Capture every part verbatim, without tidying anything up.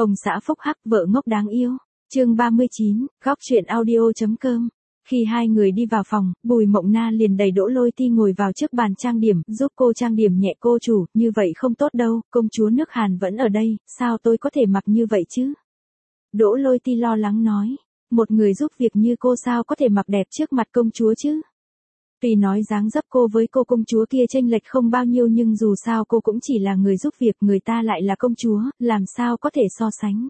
Ông xã phúc hắc vợ ngốc đáng yêu. Chương ba mươi chín, góc truyện audio chấm com. Khi hai người đi vào phòng, Bùi Mộng Na liền đẩy Đỗ Lôi Ti ngồi vào trước bàn trang điểm, giúp cô trang điểm nhẹ. Cô chủ, như vậy không tốt đâu, công chúa nước Hàn vẫn ở đây, sao tôi có thể mặc như vậy chứ? Đỗ Lôi Ti lo lắng nói, một người giúp việc như cô sao có thể mặc đẹp trước mặt công chúa chứ? Tuy nói dáng dấp cô với cô công chúa kia chênh lệch không bao nhiêu nhưng dù sao cô cũng chỉ là người giúp việc, người ta lại là công chúa, làm sao có thể so sánh.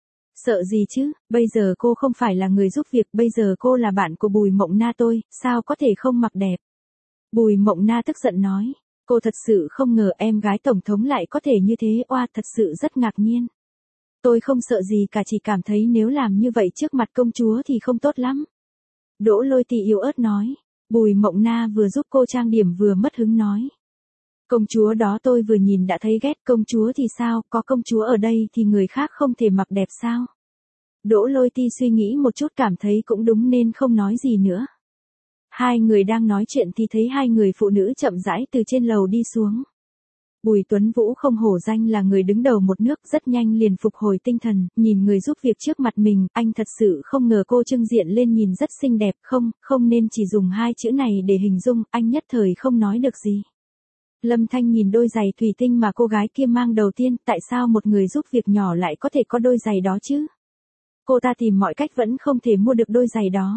Sợ gì chứ, bây giờ cô không phải là người giúp việc, bây giờ cô là bạn của Bùi Mộng Na tôi, sao có thể không mặc đẹp. Bùi Mộng Na tức giận nói, cô thật sự không ngờ em gái tổng thống lại có thể như thế, oa thật sự rất ngạc nhiên. Tôi không sợ gì cả, chỉ cảm thấy nếu làm như vậy trước mặt công chúa thì không tốt lắm. Đỗ Lôi Ti yếu ớt nói. Bùi Mộng Na vừa giúp cô trang điểm vừa mất hứng nói. Công chúa đó tôi vừa nhìn đã thấy ghét, công chúa thì sao, có công chúa ở đây thì người khác không thể mặc đẹp sao? Đỗ Lôi Ti suy nghĩ một chút cảm thấy cũng đúng nên không nói gì nữa. Hai người đang nói chuyện thì thấy hai người phụ nữ chậm rãi từ trên lầu đi xuống. Bùi Tuấn Vũ không hổ danh là người đứng đầu một nước, rất nhanh liền phục hồi tinh thần, nhìn người giúp việc trước mặt mình, anh thật sự không ngờ cô trưng diện lên nhìn rất xinh đẹp, không, không nên chỉ dùng hai chữ này để hình dung, anh nhất thời không nói được gì. Lâm Thanh nhìn đôi giày thủy tinh mà cô gái kia mang đầu tiên, tại sao một người giúp việc nhỏ lại có thể có đôi giày đó chứ? Cô ta tìm mọi cách vẫn không thể mua được đôi giày đó.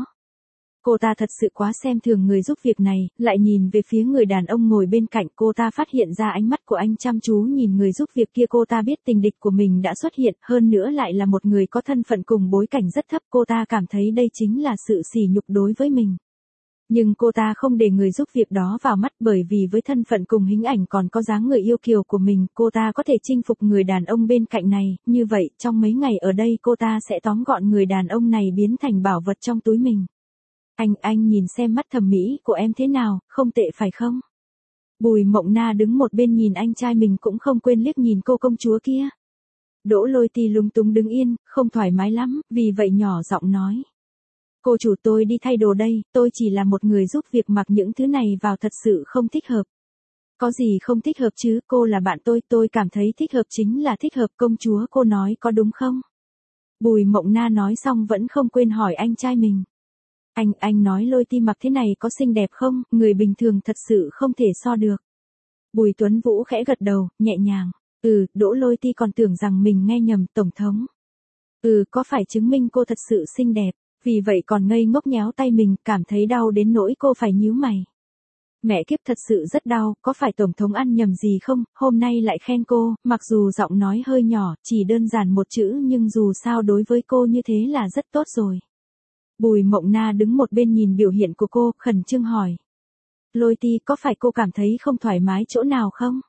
Cô ta thật sự quá xem thường người giúp việc này, lại nhìn về phía người đàn ông ngồi bên cạnh, cô ta phát hiện ra ánh mắt của anh chăm chú nhìn người giúp việc kia, cô ta biết tình địch của mình đã xuất hiện, hơn nữa lại là một người có thân phận cùng bối cảnh rất thấp, cô ta cảm thấy đây chính là sự sỉ nhục đối với mình. Nhưng cô ta không để người giúp việc đó vào mắt, bởi vì với thân phận cùng hình ảnh còn có dáng người yêu kiều của mình, cô ta có thể chinh phục người đàn ông bên cạnh này, như vậy trong mấy ngày ở đây cô ta sẽ tóm gọn người đàn ông này biến thành bảo vật trong túi mình. Anh, anh nhìn xem mắt thẩm mỹ của em thế nào, không tệ phải không? Bùi Mộng Na đứng một bên nhìn anh trai mình cũng không quên liếc nhìn cô công chúa kia. Đỗ Lôi Ti lúng túng đứng yên, không thoải mái lắm, vì vậy nhỏ giọng nói. Cô chủ, tôi đi thay đồ đây, tôi chỉ là một người giúp việc, mặc những thứ này vào thật sự không thích hợp. Có gì không thích hợp chứ, cô là bạn tôi, tôi cảm thấy thích hợp chính là thích hợp, công chúa cô nói có đúng không? Bùi Mộng Na nói xong vẫn không quên hỏi anh trai mình. Anh, anh nói Lôi Ti mặc thế này có xinh đẹp không, người bình thường thật sự không thể so được. Bùi Tuấn Vũ khẽ gật đầu, nhẹ nhàng. Ừ, Đỗ Lôi Ti còn tưởng rằng mình nghe nhầm, tổng thống. Ừ, có phải chứng minh cô thật sự xinh đẹp, vì vậy còn ngây ngốc nhéo tay mình, cảm thấy đau đến nỗi cô phải nhíu mày. Mẹ kiếp, thật sự rất đau, có phải tổng thống ăn nhầm gì không, hôm nay lại khen cô, mặc dù giọng nói hơi nhỏ, chỉ đơn giản một chữ nhưng dù sao đối với cô như thế là rất tốt rồi. Bùi Mộng Na đứng một bên nhìn biểu hiện của cô, khẩn trương hỏi. Lôi Ti, có phải cô cảm thấy không thoải mái chỗ nào không?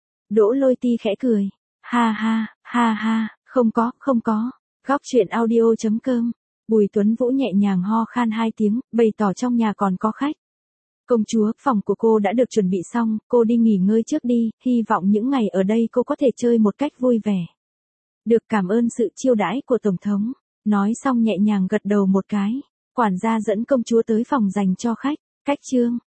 Đỗ Lôi Ti khẽ cười. Ha ha, ha ha, không có, không có. Góc truyện audio chấm com. Bùi Tuấn Vũ nhẹ nhàng ho khan hai tiếng, bày tỏ trong nhà còn có khách. Công chúa, phòng của cô đã được chuẩn bị xong, cô đi nghỉ ngơi trước đi, hy vọng những ngày ở đây cô có thể chơi một cách vui vẻ. Được, cảm ơn sự chiêu đãi của tổng thống. Nói xong nhẹ nhàng gật đầu một cái, quản gia dẫn công chúa tới phòng dành cho khách. Cách chương